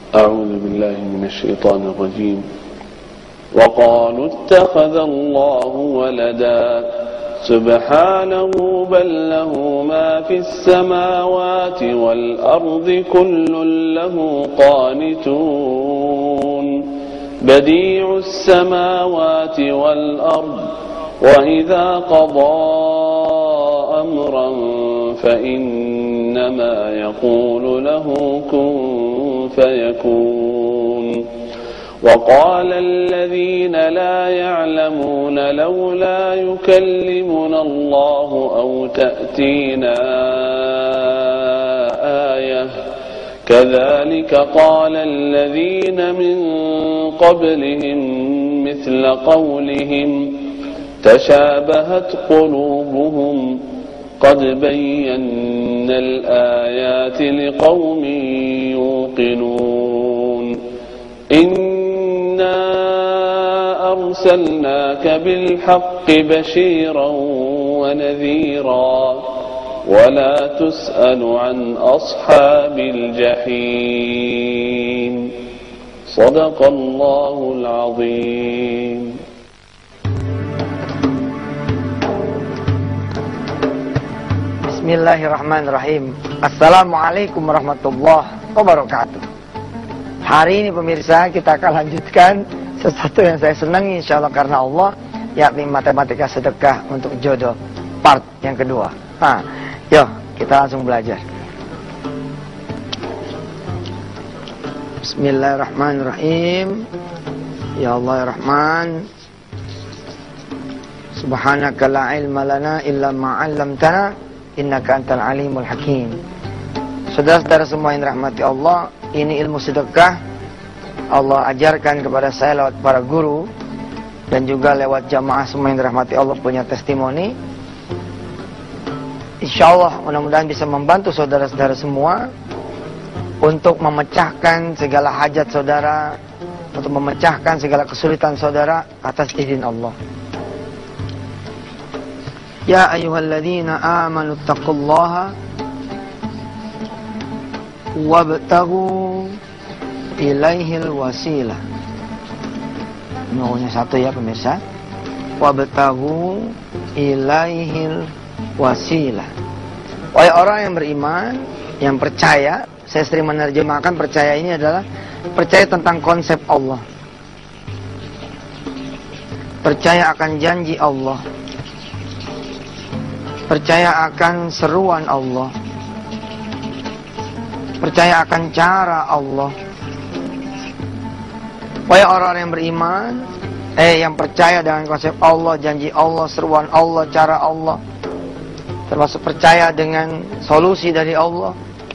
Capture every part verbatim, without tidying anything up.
أعوذ بالله من الشيطان الرجيم وقالوا اتخذ الله ولدا سبحانه بل له ما في السماوات والأرض كل له قانتون بديع السماوات والأرض وإذا قضى أمرا فإنما يقول له كن فيكون وقال الذين لا يعلمون لولا يكلمنا الله أو تأتينا آية كذلك قال الذين من قبلهم مثل قولهم تشابهت قلوبهم قد بينا الآيات لقوم يوقنون إنا أرسلناك بالحق بشيرا ونذيرا ولا تسأل عن أصحاب الجحيم صدق الله العظيم. Bismillahirrahmanirrahim. Assalamualaikum warahmatullahi wabarakatuh. Hari ini pemirsa kita akan lanjutkan sesuatu yang saya senangi insyaallah karena Allah, yakni matematika sedekah untuk jodoh part yang kedua. Nah, yuk kita langsung belajar. Bismillahirrahmanirrahim. Ya Allah ya Rahman, Subhanaka la ilma lana illa ma 'allamtana innaka antal alimul hakim. Saudara-saudara semua yang dirahmati Allah, ini ilmu sedekah Allah ajarkan kepada saya lewat para guru dan juga lewat jamaah semua yang dirahmati Allah punya testimoni. Insyaallah mudah-mudahan bisa membantu saudara-saudara semua untuk memecahkan segala hajat saudara, untuk memecahkan segala kesulitan saudara atas izin Allah. Ya ayyuhalladzina amanu taqullaha wabtaghu ilaihil wasilah. Nomornya satu ya pemirsa. Wabtaghu ilaihil wasilah. Wahai orang yang beriman, yang percaya, saya sering menerjemahkan percaya ini adalah percaya tentang konsep Allah. Percaya akan janji Allah. Percaya akan seruan Allah. Percaya akan cara Allah. Wahai orang yang beriman, eh yang percaya dengan konsep Allah, janji Allah, seruan Allah, cara Allah, termasuk percaya dengan solusi dari Allah.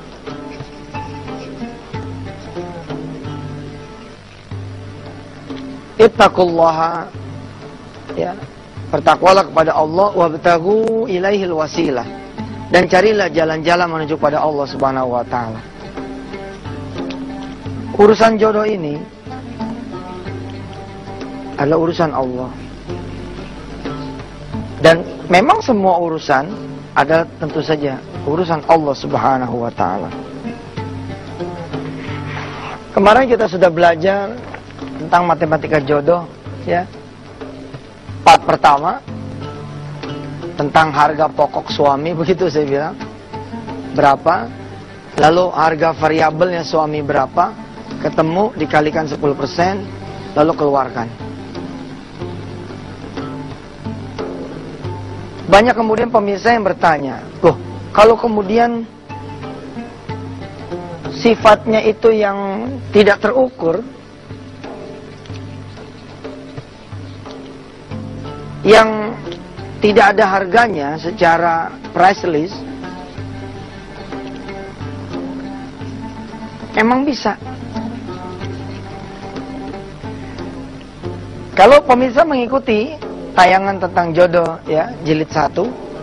Ittaqullaha, ya, bertakwalah kepada Allah, wabtaghu ilaihil wasilah, dan carilah jalan-jalan menuju pada Allah Subhanahu wa taala. Urusan jodoh ini adalah urusan Allah. Dan memang semua urusan adalah tentu saja urusan Allah Subhanahu wa taala. Kemarin kita sudah belajar tentang matematika jodoh, ya. Part pertama tentang harga pokok suami, begitu saya bilang. Berapa? Lalu harga variabelnya suami berapa? Ketemu, dikalikan sepuluh persen, lalu keluarkan. Banyak kemudian pemirsa yang bertanya, loh, kalau kemudian sifatnya itu yang tidak terukur, yang tidak ada harganya secara price list, emang bisa? Kalau pemirsa mengikuti tayangan tentang jodoh, ya, jilid satu,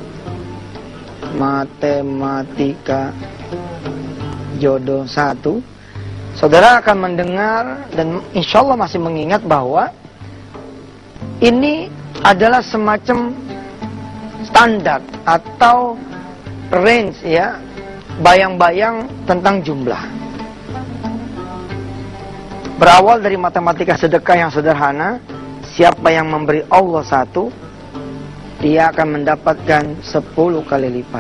matematika jodoh satu, saudara akan mendengar dan insya Allah masih mengingat bahwa ini adalah semacam standar atau range, ya, bayang-bayang tentang jumlah. Berawal dari matematika sedekah yang sederhana, siapa yang memberi Allah satu, dia akan mendapatkan sepuluh kali lipat.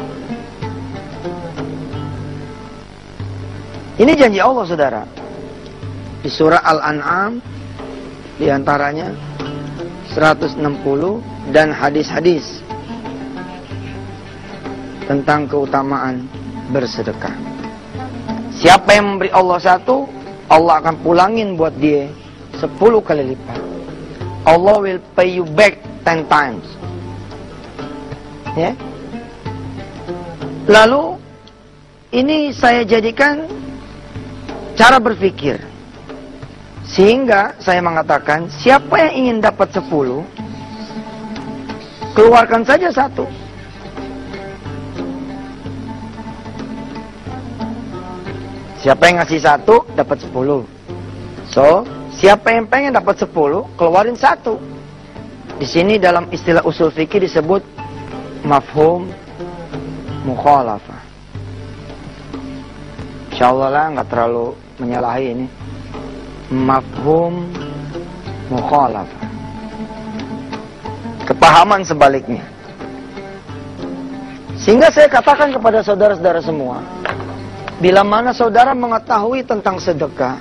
Ini janji Allah, saudara. Di surah Al-An'am, diantaranya seratus enam puluh, dan hadis-hadis tentang keutamaan bersedekah. Siapa yang memberi Allah satu, Allah akan pulangin buat dia sepuluh kali lipat. Allah will pay you back ten times. Ya. Lalu ini saya jadikan cara berpikir, sehingga saya mengatakan siapa yang ingin dapat sepuluh, keluarkan saja satu. Siapa yang ngasih satu, dapat sepuluh. So, siapa yang pengen dapat sepuluh, keluarin satu. Di sini dalam istilah usul fikih disebut mafhum mukhalafah. Insyaallah lah nggak terlalu menyalahi ini. Mafhum mukhalafah. Kepahaman sebaliknya. Sehingga saya katakan kepada saudara-saudara semua, bila mana saudara mengetahui tentang sedekah,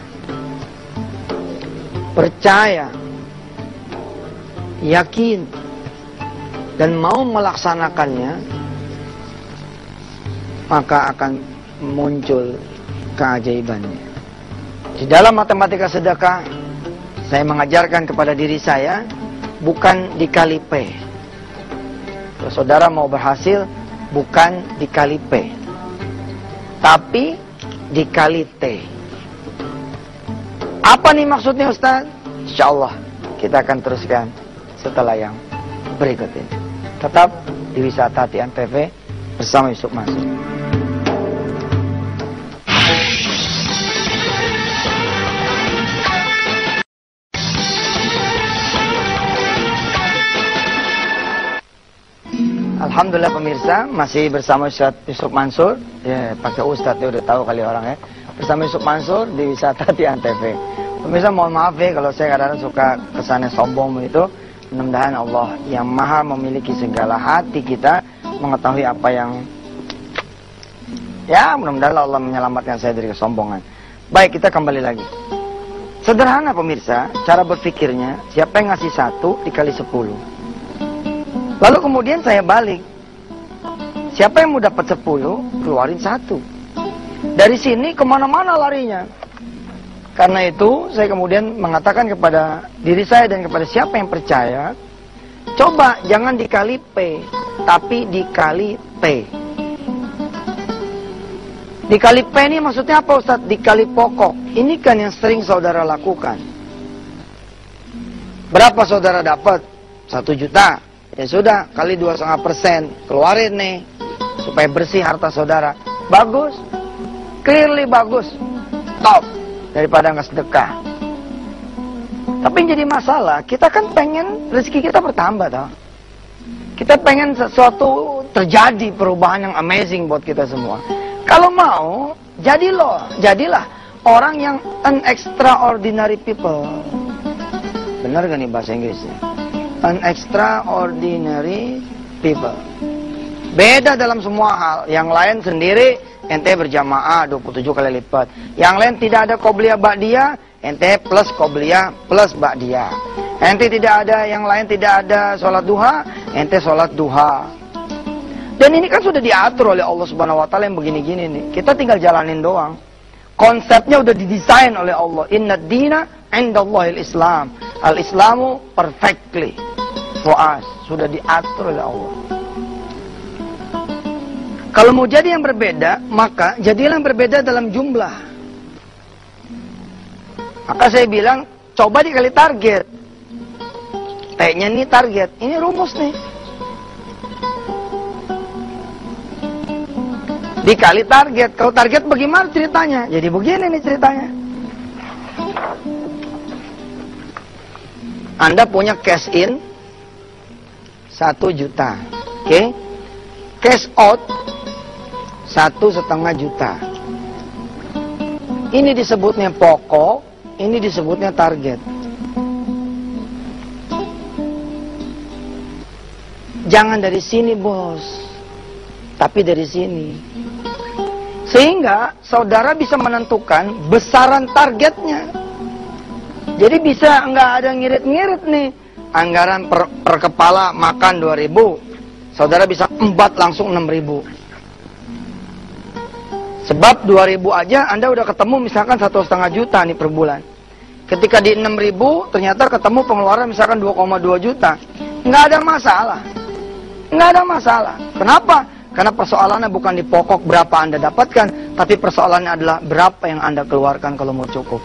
percaya, yakin, dan mau melaksanakannya, maka akan muncul keajaibannya. Di dalam matematika sedekah, saya mengajarkan kepada diri saya, bukan dikali P. Kalau saudara mau berhasil, bukan dikali P, tapi dikali T. Apa nih maksudnya, Ustaz? Insyaallah kita akan teruskan setelah yang berikut ini. Tetap di Wisata Hati Antv bersama Yusuf Mansur. Alhamdulillah pemirsa, masih bersama Ustaz Yusuf Mansur. Ya, pakai Ustaz ya, udah tahu kali orang ya. Bersama Yusuf Mansur di Wisata Hati Antv. Pemirsa mohon maaf ya kalau saya kadang-kadang suka kesannya sombong itu. Mudah-mudahan Allah yang maha memiliki segala hati kita mengetahui apa yang, ya mudah-mudahan Allah menyelamatkan saya dari kesombongan. Baik, kita kembali lagi. Sederhana pemirsa, cara berpikirnya, siapa yang ngasih satu dikali sepuluh. Lalu kemudian saya balik, siapa yang mau dapat sepuluh, keluarin satu. Dari sini kemana-mana larinya. Karena itu saya kemudian mengatakan kepada diri saya dan kepada siapa yang percaya, coba jangan dikali P, tapi dikali T. Dikali P ini maksudnya apa, Ustaz? Dikali pokok. Ini kan yang sering saudara lakukan. Berapa saudara dapat? Satu juta. Ya sudah, kali dua koma lima persen. Keluarin nih, supaya bersih harta saudara. Bagus. Clearly bagus. Top. Daripada nggak sedekah. Tapi yang jadi masalah, kita kan pengen rezeki kita bertambah, tau? Kita pengen sesuatu terjadi, perubahan yang amazing buat kita semua. Kalau mau, jadilah, jadilah orang yang an extraordinary people. Benar gak nih bahasa Inggrisnya? An extraordinary people. Beda dalam semua hal. Yang lain sendiri, ente berjamaah dua puluh tujuh kali lipat. Yang lain tidak ada qobliyah ba'diyah, ente plus qobliyah plus ba'diyah. Ente tidak ada, yang lain tidak ada sholat duha, ente sholat duha. Dan ini kan sudah diatur oleh Allah Subhanahu Wa Taala yang begini-gini nih. Kita tinggal jalanin doang. Konsepnya udah didesain oleh Allah. Inna dina indallahil Islam. Al-Islamu perfectly for us. Sudah diatur oleh Allah. Kalau mau jadi yang berbeda, maka jadilah yang berbeda dalam jumlah. Maka saya bilang, coba dikali target. T-nya ini target, ini rumus nih. Dikali target, kalau target bagaimana ceritanya? Jadi begini nih ceritanya. Anda punya cash in satu juta, oke? Okay? Cash out satu setengah juta. Ini disebutnya pokok Ini disebutnya target. Jangan dari sini bos, tapi dari sini. Sehingga saudara bisa menentukan besaran targetnya. Jadi bisa nggak ada ngirit-ngirit nih. Anggaran per, per kepala makan dua ribu. Saudara bisa embat langsung enam ribu. Sebab dua ribu aja Anda udah ketemu misalkan satu setengah juta nih per bulan. Ketika di enam ribu ternyata ketemu pengeluaran misalkan dua koma dua juta. Nggak ada masalah. Nggak ada masalah. Kenapa? Karena persoalannya bukan di pokok berapa Anda dapatkan, tapi persoalannya adalah berapa yang Anda keluarkan kalau mau cukup.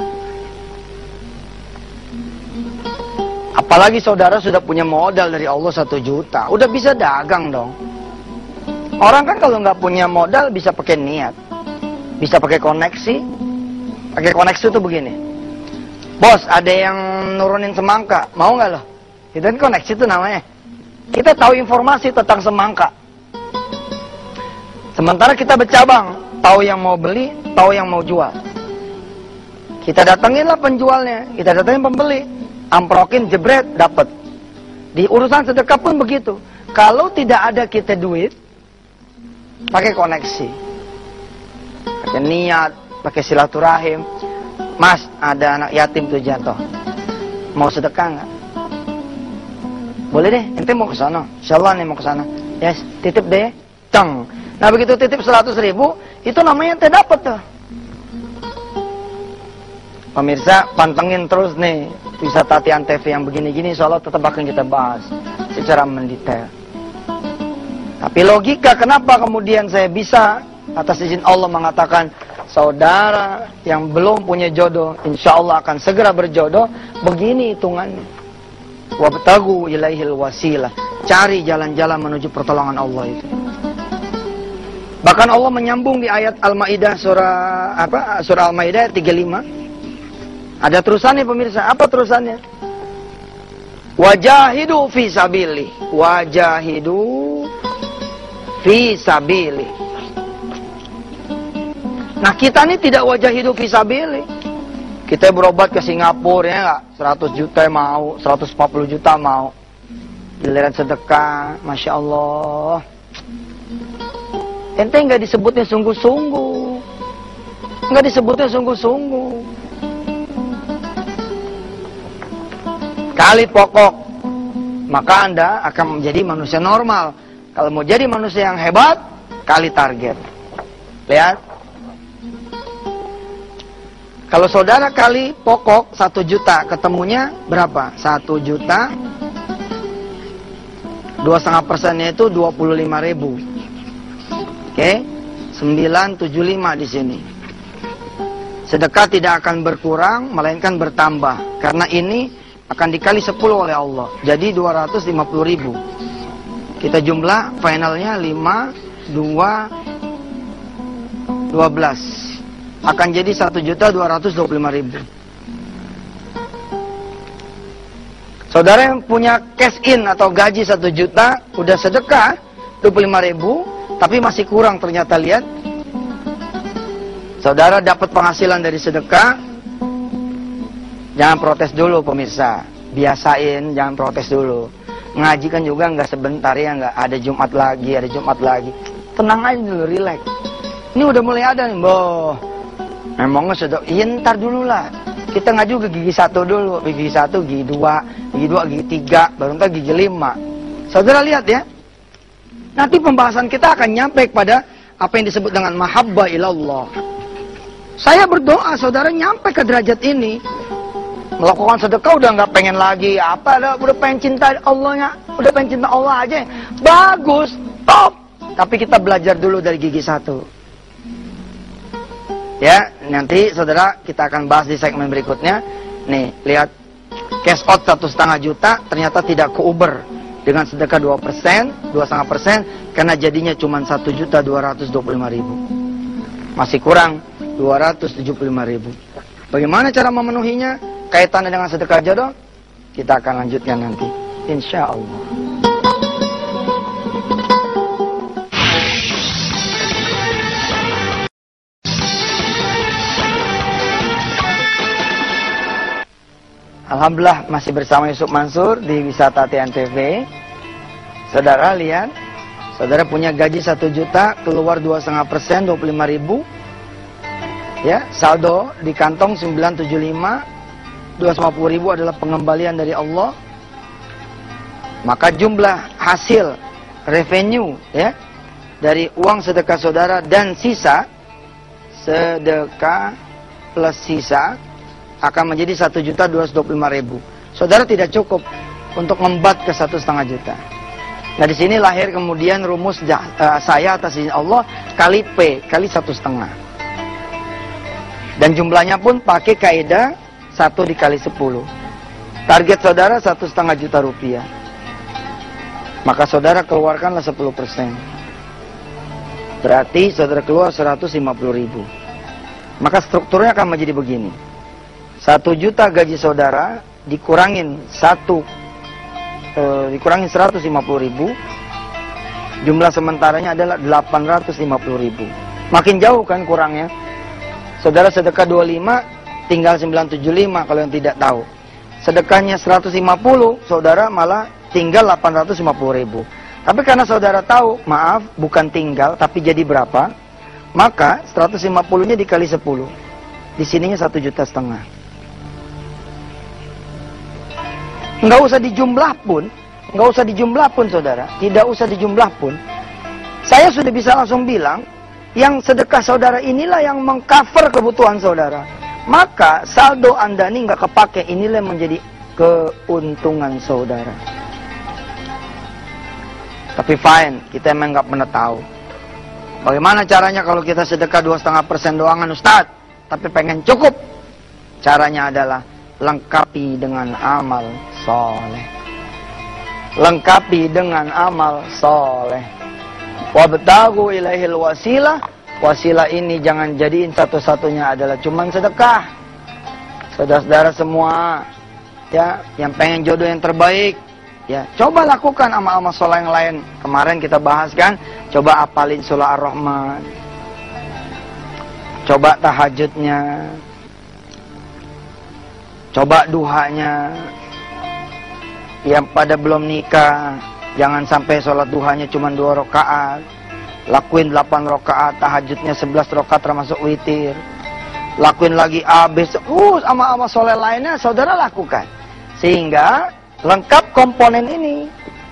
Apalagi saudara sudah punya modal dari Allah satu juta, udah bisa dagang dong. Orang kan kalau nggak punya modal bisa pakai niat, bisa pakai koneksi. Pakai koneksi itu begini. Bos, ada yang nurunin semangka, mau nggak loh? Itu kan koneksi itu namanya. Kita tahu informasi tentang semangka. Sementara kita bercabang, tahu yang mau beli, tahu yang mau jual. Kita datanginlah penjualnya, kita datangin pembeli, amprokin, jebret, dapat. Di urusan sedekah pun begitu. Kalau tidak ada kita duit, pakai koneksi, pakai niat, pakai silaturahim. Mas, ada anak yatim tuh jatuh, mau sedekah nggak? Boleh deh, ente mau ke sana. Insyaallah nih mau ke sana. Yes, titip deh. Ceng. Nah, begitu titip seratus ribu, itu namanya ente dapat tuh. Pemirsa, pantengin terus nih wisata Tian T V yang begini-gini, insyaallah tetap akan kita bahas secara mendetail. Tapi logika kenapa kemudian saya bisa atas izin Allah mengatakan saudara yang belum punya jodoh, insyaallah akan segera berjodoh, begini hitungannya. Wabtagu ilaihil wasilah. Cari jalan-jalan menuju pertolongan Allah itu. Bahkan Allah menyambung di ayat Al-Maidah surah apa? Surah Al-Maidah tiga puluh lima. Ada terusannya pemirsa. Apa terusannya? Wajahidu fi sabili. Wajahidu fi sabili. Nah, kita ini tidak wajahidu fi sabili. Kita berobat ke Singapura ya nggak? seratus juta mau, seratus empat puluh juta mau. Giliran sedekah, Masya Allah. Ente nggak disebutnya sungguh-sungguh. Nggak disebutnya sungguh-sungguh. Kali pokok, maka Anda akan menjadi manusia normal. Kalau mau jadi manusia yang hebat, kali target. Lihat. Kalau saudara kali pokok satu juta, ketemunya berapa? Satu juta, dua setengah persennya itu dua puluh lima ribu. Oke, sembilan tujuh lima di sini. Sedekah tidak akan berkurang, melainkan bertambah. Karena ini akan dikali sepuluh oleh Allah. Jadi dua ratus lima puluh ribu. Kita jumlah finalnya lima, dua, dua belas. Akan jadi satu juta dua ratus dua puluh lima ribu. Saudara yang punya cash in atau gaji satu juta, udah sedekah dua puluh lima ribu, tapi masih kurang ternyata, lihat. Saudara dapat penghasilan dari sedekah, jangan protes dulu pemirsa. Biasain, jangan protes dulu. Ngaji kan juga nggak sebentar ya, nggak ada Jumat lagi, ada Jumat lagi. Tenang aja dulu, relax. Ini udah mulai ada nih, boh. Emangnya sudah, iya ntar dulu lah. Kita ngaji ke gigi satu dulu, gigi satu, gigi dua, gigi dua, gigi tiga, baru ntar gigi lima. Saudara lihat ya, nanti pembahasan kita akan nyampe kepada apa yang disebut dengan mahabbah ilallah. Saya berdoa saudara nyampe ke derajat ini, melakukan sedekah udah nggak pengen lagi apa, udah, udah pengen cinta Allahnya, udah pengen cinta Allah aja, bagus, top. Tapi kita belajar dulu dari gigi satu. Ya, nanti saudara kita akan bahas di segmen berikutnya. Nih, lihat cash out satu setengah juta ternyata tidak ke Uber dengan sedekah dua persen, dua setengah persen, karena jadinya cuma satu juta dua ratus dua puluh lima ribu. Masih kurang dua ratus tujuh puluh lima ribu. Bagaimana cara memenuhinya? Kaitannya dengan sedekah jodoh? Kita akan lanjutkan nanti, insya Allah. Alhamdulillah masih bersama Yusuf Mansur di Wisata T N T V. Saudara lihat, saudara punya gaji satu juta, keluar dua koma lima persen, dua puluh lima ribu. Ya, saldo di kantong sembilan ratus tujuh puluh lima, dua ratus lima puluh ribu adalah pengembalian dari Allah. Maka jumlah hasil revenue ya dari uang sedekah saudara dan sisa, sedekah plus sisa akan menjadi satu juta dua ratus dua puluh lima ribu. Saudara tidak cukup untuk membat ke satu setengah juta. Nah di sini lahir kemudian rumus uh, saya atas izin Allah kali P kali satu setengah. Dan jumlahnya pun pakai kaidah satu dikali sepuluh. Target saudara satu setengah juta rupiah. Maka saudara keluarkanlah sepuluh persen. Berarti saudara keluar seratus lima puluh ribu. Maka strukturnya akan menjadi begini. Satu juta gaji saudara dikurangin satu eh, dikurangin seratus lima puluh ribu, jumlah sementaranya adalah delapan ratus lima puluh ribu. Makin jauh kan kurangnya. Saudara sedekah dua puluh lima, tinggal sembilan ratus tujuh puluh lima kalau yang tidak tahu. Sedekahnya seratus lima puluh, saudara malah tinggal delapan ratus lima puluh ribu. Tapi karena saudara tahu, maaf bukan tinggal tapi jadi berapa, maka seratus lima puluh nya dikali sepuluh. Di sininya satu juta setengah. Nggak usah dijumlah pun, nggak usah dijumlah pun saudara, tidak usah dijumlah pun. Saya sudah bisa langsung bilang, yang sedekah saudara inilah yang mengcover kebutuhan saudara. Maka saldo Anda ini nggak kepake, inilah yang menjadi keuntungan saudara. Tapi fine, kita emang nggak pernah tahu. Bagaimana caranya kalau kita sedekah dua koma lima persen doangan Ustadz, tapi pengen cukup? Caranya adalah lengkapi dengan amal soleh. Lengkapi dengan amal soleh. Wabtaghu ilaihil wasilah. Wasilah ini jangan jadiin satu-satunya adalah cuman sedekah. Saudara-saudara semua, ya, yang pengen jodoh yang terbaik, ya, coba lakukan amal-amal soleh yang lain. Kemarin kita bahas kan, coba apalin surah Ar-Rahman. Coba tahajudnya. Coba duhanya. Yang pada belum nikah, jangan sampai sholat duhanya cuma dua rakaat. Lakuin delapan rakaat, tahajudnya sebelas rakaat termasuk witir. Lakuin lagi habis, uh, amal-amal soleh lainnya saudara lakukan. Sehingga lengkap komponen ini.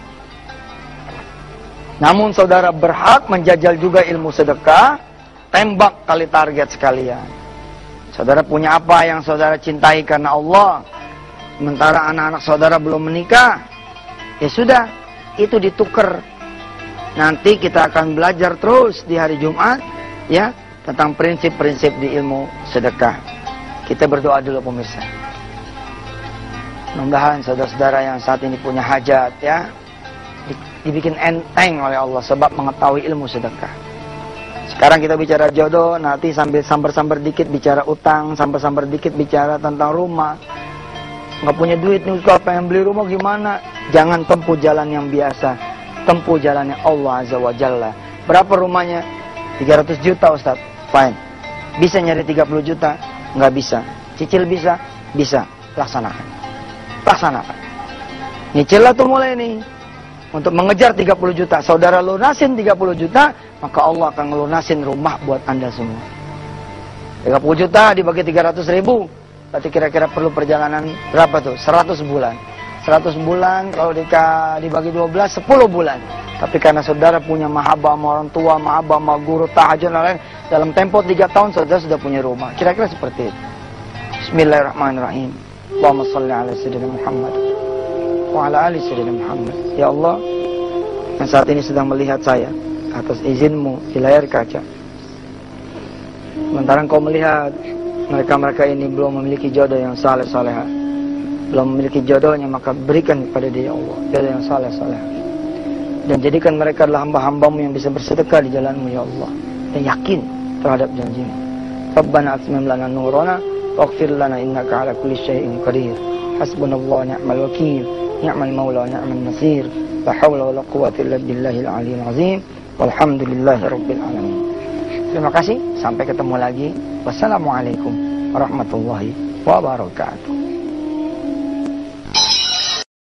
Namun saudara berhak menjajal juga ilmu sedekah, tembak kali target sekalian. Saudara punya apa yang saudara cintai karena Allah, sementara anak-anak saudara belum menikah, ya sudah, itu ditukar. Nanti kita akan belajar terus di hari Jumat, ya, tentang prinsip-prinsip di ilmu sedekah. Kita berdoa dulu pemirsa. Mudah-mudahan saudara-saudara yang saat ini punya hajat, ya, dibikin enteng oleh Allah sebab mengetahui ilmu sedekah. Sekarang kita bicara jodoh, nanti sambil sambar-sambar dikit bicara utang, sambar-sambar dikit bicara tentang rumah. Nggak punya duit nih Ustaz, pengen beli rumah gimana? Jangan tempuh jalan yang biasa, tempuh jalannya Allah Azza wa Jalla. Berapa rumahnya? tiga ratus juta Ustaz. Fine. Bisa nyari tiga puluh juta? Nggak bisa. Cicil bisa? Bisa. Laksanakan. Laksanakan. Nyicil lah tuh mulai nih. Untuk mengejar tiga puluh juta. Saudara lunasin tiga puluh juta, maka Allah akan ngelunasin rumah buat Anda semua. tiga puluh juta dibagi tiga ratus ribu. Berarti kira-kira perlu perjalanan berapa tuh? seratus bulan. seratus bulan kalau dibagi dua belas, sepuluh bulan. Tapi karena saudara punya mahabbah sama orang tua, mahabbah sama guru, tahajud dan lain-lain, dalam tempo tiga tahun saudara sudah punya rumah. Kira-kira seperti itu. Bismillahirrahmanirrahim. Allahumma shalli ala sayyidina Muhammad wa ala ali sayyidina Muhammad. Ya Allah, yang saat ini sedang melihat saya atas izinmu di layar kaca. Sementara engkau melihat mereka-mereka ini belum memiliki jodoh yang saleh-salehah, belum memiliki jodohnya, maka berikan kepada dia Allah jodoh yang saleh-saleh, dan jadikan mereka adalah hamba-hambamu yang bisa bersedekah di jalanmu ya Allah, dan yakin terhadap janjimu. Rabbana atmim lana nurana waghfir lana innaka ala kulli syai'in qadir. Hasbunallahu ni'mal wakil, ni'mal maula ni'man nasir. La haula wala quwwata illa billahil aliyyil azim. Walhamdulillahi rabbil alamin. Terima kasih, sampai ketemu lagi. Wassalamualaikum warahmatullahi wabarakatuh.